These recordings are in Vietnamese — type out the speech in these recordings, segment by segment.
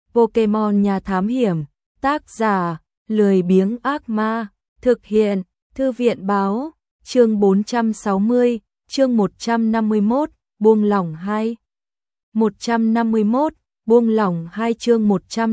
Pokemon nhà thám hiểm, tác giả, lười biếng ác ma, thực hiện, thư viện báo, chương 460, chương 151, buông lỏng 2. 151, buông lỏng 2 chương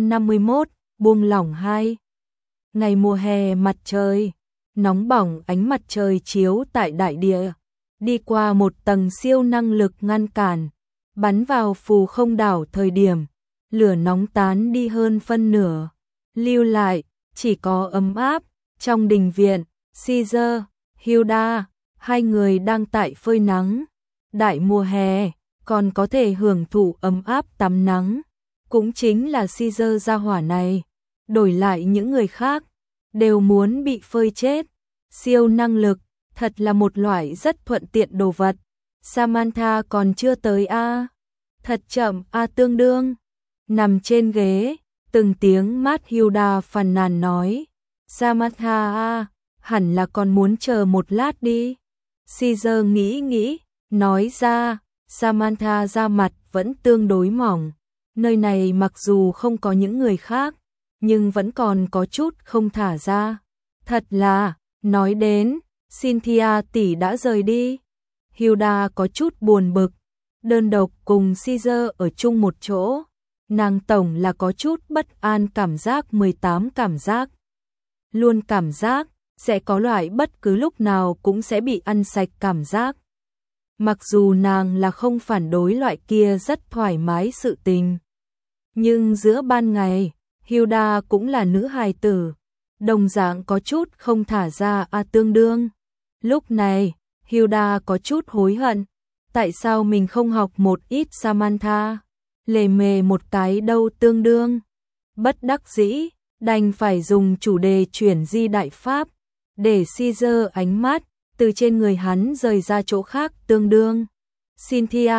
151, buông lỏng 2. Ngày mùa hè mặt trời, nóng bỏng ánh mặt trời chiếu tại đại địa, đi qua một tầng siêu năng lực ngăn cản, bắn vào phù không đảo thời điểm, lửa nóng tán đi hơn phân nửa, lưu lại, chỉ có ấm áp, trong đình viện, Caesar, Hilda, hai người đang tại phơi nắng, đại mùa hè, còn có thể hưởng thụ ấm áp tắm nắng, cũng chính là Caesar gia hỏa này, đổi lại những người khác, đều muốn bị phơi chết, siêu năng lực, thật là một loại rất thuận tiện đồ vật, Samantha còn chưa tới a, thật chậm a tương đương, nằm trên ghế, từng tiếng mát Hilda phàn nàn nói, Samantha a, hẳn là còn muốn chờ một lát đi, Caesar nghĩ, nói ra, Samantha da mặt vẫn tương đối mỏng, nơi này mặc dù không có những người khác, nhưng vẫn còn có chút không thả ra, thật là, nói đến, Cynthia tỷ đã rời đi, Hilda có chút buồn bực, đơn độc cùng Caesar ở chung một chỗ, nàng tổng là có chút bất an cảm giác 18 cảm giác, luôn cảm giác, sẽ có loại bất cứ lúc nào cũng sẽ bị ăn sạch cảm giác. Mặc dù nàng là không phản đối loại kia rất thoải mái sự tình. Nhưng giữa ban ngày, Hilda cũng là nữ hài tử, đồng dạng có chút không thả ra tương đương. Lúc này, Hilda có chút hối hận, tại sao mình không học một ít Samantha, lề mề một cái đâu tương đương. Bất đắc dĩ, đành phải dùng chủ đề chuyển di đại pháp, để Caesar ánh mắt từ trên người hắn rời ra chỗ khác tương đương. Cynthia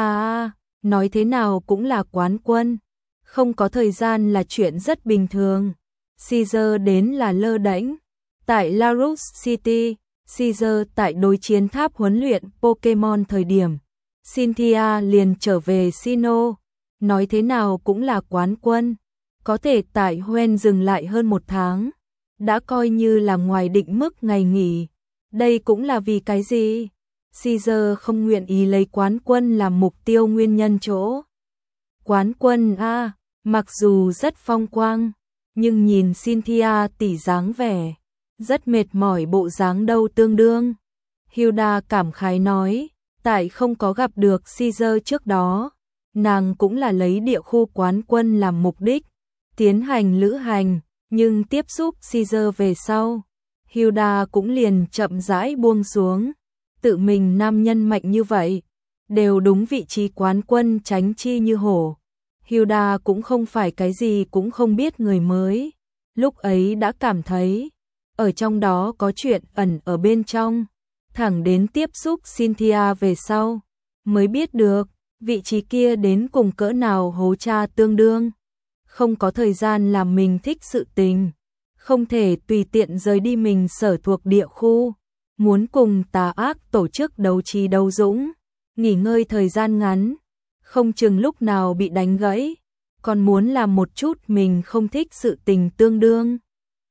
nói thế nào cũng là quán quân, không có thời gian là chuyện rất bình thường. Caesar đến là lơ đễnh. Tại Larus City, Caesar tại đối chiến tháp huấn luyện Pokemon thời điểm, Cynthia liền trở về Sinnoh, nói thế nào cũng là quán quân, có thể tại Hoenn dừng lại hơn một tháng, đã coi như là ngoài định mức ngày nghỉ. Đây cũng là vì cái gì? Caesar không nguyện ý lấy quán quân làm mục tiêu nguyên nhân chỗ. Quán quân mặc dù rất phong quang, nhưng nhìn Cynthia tỷ dáng vẻ, rất mệt mỏi bộ dáng đâu tương đương. Hilda cảm khái nói, tại không có gặp được Caesar trước đó, nàng cũng là lấy địa khu quán quân làm mục đích, tiến hành lữ hành, nhưng tiếp xúc Caesar về sau. Hilda cũng liền chậm rãi buông xuống, tự mình nam nhân mạnh như vậy, đều đúng vị trí quán quân tránh chi như hổ. Hilda cũng không phải cái gì cũng không biết người mới, lúc ấy đã cảm thấy, ở trong đó có chuyện ẩn ở bên trong, thẳng đến tiếp xúc Cynthia về sau, mới biết được, vị trí kia đến cùng cỡ nào hố cha tương đương, không có thời gian làm mình thích sự tình. Không thể tùy tiện rời đi mình sở thuộc địa khu, muốn cùng tà ác tổ chức đấu trí đấu dũng, nghỉ ngơi thời gian ngắn, không chừng lúc nào bị đánh gãy, còn muốn làm một chút mình không thích sự tình tương đương.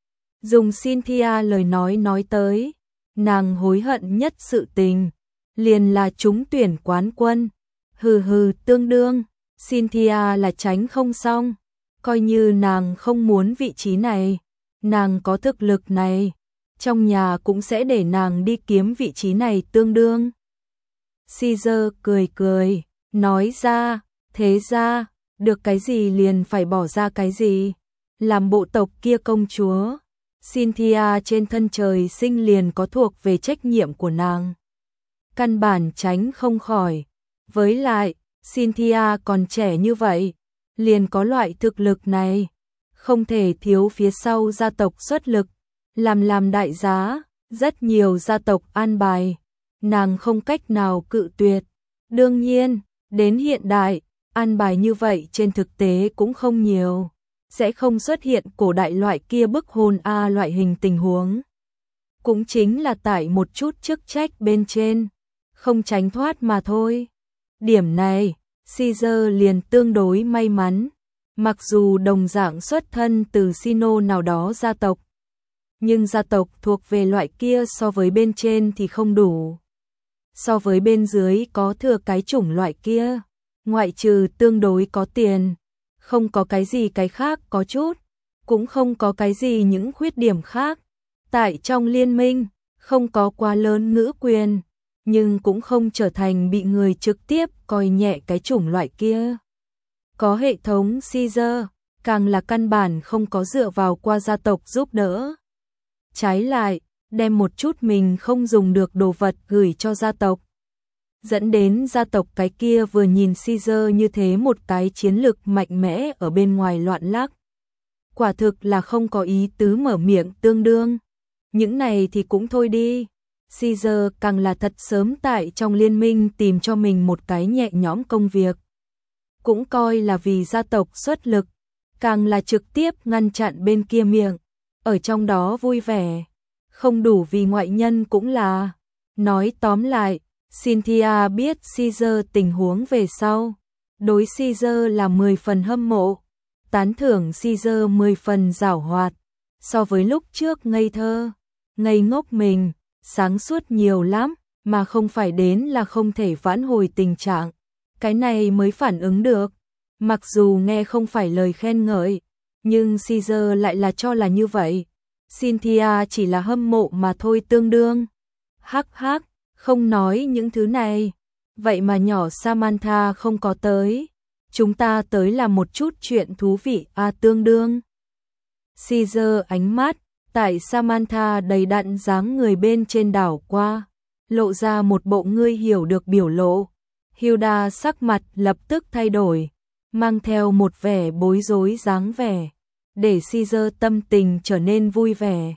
Dùng Cynthia lời nói tới, nàng hối hận nhất sự tình, liền là trúng tuyển quán quân, tương đương, Cynthia là tránh không xong, coi như nàng không muốn vị trí này. Nàng có thực lực này, trong nhà cũng sẽ để nàng đi kiếm vị trí này tương đương. Caesar cười, nói ra, thế ra, được cái gì liền phải bỏ ra cái gì. Làm bộ tộc kia công chúa, Cynthia trên thân trời sinh liền có thuộc về trách nhiệm của nàng. Căn bản tránh không khỏi, với lại, Cynthia còn trẻ như vậy, liền có loại thực lực này. Không thể thiếu phía sau gia tộc xuất lực, làm đại giá, rất nhiều gia tộc an bài, nàng không cách nào cự tuyệt. Đương nhiên, đến hiện đại, an bài như vậy trên thực tế cũng không nhiều, sẽ không xuất hiện cổ đại loại kia bức hôn loại hình tình huống. Cũng chính là tại một chút chức trách bên trên, không tránh thoát mà thôi. Điểm này, Caesar liền tương đối may mắn. Mặc dù đồng dạng xuất thân từ Sino nào đó gia tộc, nhưng gia tộc thuộc về loại kia so với bên trên thì không đủ. So với bên dưới có thừa cái chủng loại kia, ngoại trừ tương đối có tiền, không có cái gì cái khác có chút, cũng không có cái gì những khuyết điểm khác. Tại trong liên minh, không có quá lớn ngữ quyền, nhưng cũng không trở thành bị người trực tiếp coi nhẹ cái chủng loại kia. Có hệ thống Caesar, càng là căn bản không có dựa vào qua gia tộc giúp đỡ. Trái lại, đem một chút mình không dùng được đồ vật gửi cho gia tộc. Dẫn đến gia tộc cái kia vừa nhìn Caesar như thế một cái chiến lực mạnh mẽ ở bên ngoài loạn lắc. Quả thực là không có ý tứ mở miệng tương đương. Những này thì cũng thôi đi. Caesar càng là thật sớm tại trong liên minh tìm cho mình một cái nhẹ nhõm công việc. Cũng coi là vì gia tộc xuất lực, càng là trực tiếp ngăn chặn bên kia miệng. Ở trong đó vui vẻ, không đủ vì ngoại nhân cũng là. Nói tóm lại, Cynthia biết Caesar tình huống về sau. Đối Caesar là 10 phần hâm mộ, tán thưởng Caesar 10 phần giảo hoạt. So với lúc trước ngây thơ, ngây ngốc mình, sáng suốt nhiều lắm, mà không phải đến là không thể vãn hồi tình trạng. Cái này mới phản ứng được. Mặc dù nghe không phải lời khen ngợi, nhưng Caesar lại là cho là như vậy. Cynthia chỉ là hâm mộ mà thôi tương đương. Hắc hắc, không nói những thứ này. Vậy mà nhỏ Samantha không có tới. Chúng ta tới làm một chút chuyện thú vị tương đương. Caesar ánh mắt, tại Samantha đầy đặn dáng người bên trên đảo qua, lộ ra một bộ ngươi hiểu được biểu lộ. Hilda sắc mặt lập tức thay đổi, mang theo một vẻ bối rối dáng vẻ, để Caesar tâm tình trở nên vui vẻ.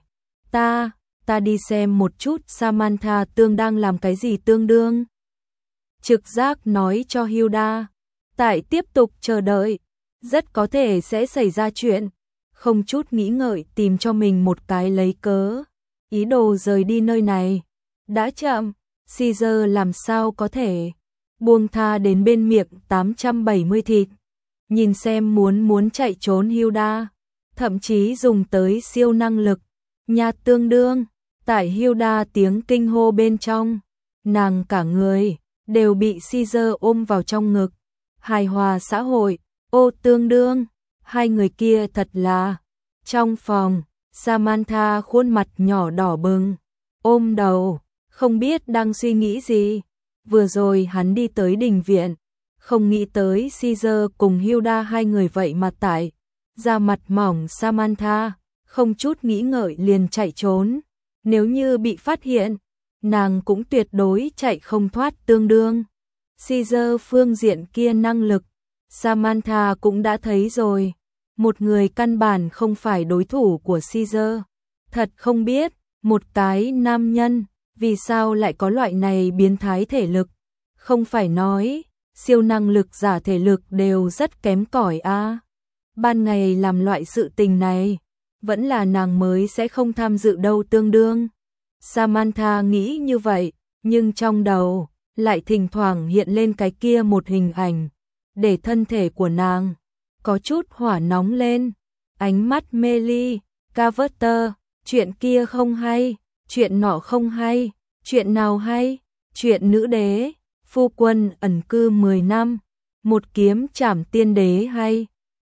Ta đi xem một chút Samantha tương đang làm cái gì tương đương. Trực giác nói cho Hilda, tại tiếp tục chờ đợi, rất có thể sẽ xảy ra chuyện. Không chút nghĩ ngợi tìm cho mình một cái lấy cớ, ý đồ rời đi nơi này. Đã chậm, Caesar làm sao có thể buông tha đến bên miệng 870 thịt. Nhìn xem muốn chạy trốn Hilda, thậm chí dùng tới siêu năng lực. Nhà tương đương, tại Hilda tiếng kinh hô bên trong, nàng cả người đều bị Caesar ôm vào trong ngực. Hài hòa xã hội, tương đương, hai người kia thật là. Trong phòng, Samantha khuôn mặt nhỏ đỏ bừng, ôm đầu, không biết đang suy nghĩ gì. Vừa rồi hắn đi tới đình viện, không nghĩ tới Caesar cùng Hilda hai người vậy mà tại. Da mặt mỏng Samantha, không chút nghĩ ngợi liền chạy trốn. Nếu như bị phát hiện, nàng cũng tuyệt đối chạy không thoát tương đương. Caesar phương diện kia năng lực, Samantha cũng đã thấy rồi. Một người căn bản không phải đối thủ của Caesar. Thật không biết, một cái nam nhân, vì sao lại có loại này biến thái thể lực. Không phải nói, siêu năng lực giả thể lực đều rất kém cỏi Ban ngày làm loại sự tình này, vẫn là nàng mới sẽ không tham dự đâu tương đương. Samantha nghĩ như vậy, nhưng trong đầu, lại thỉnh thoảng hiện lên cái kia một hình ảnh, để thân thể của nàng có chút hỏa nóng lên. Ánh mắt mê ly, Carter, chuyện kia không hay, chuyện nọ không hay, chuyện nào hay, chuyện nữ đế, phu quân ẩn cư 10 năm, một kiếm trảm tiên đế hay.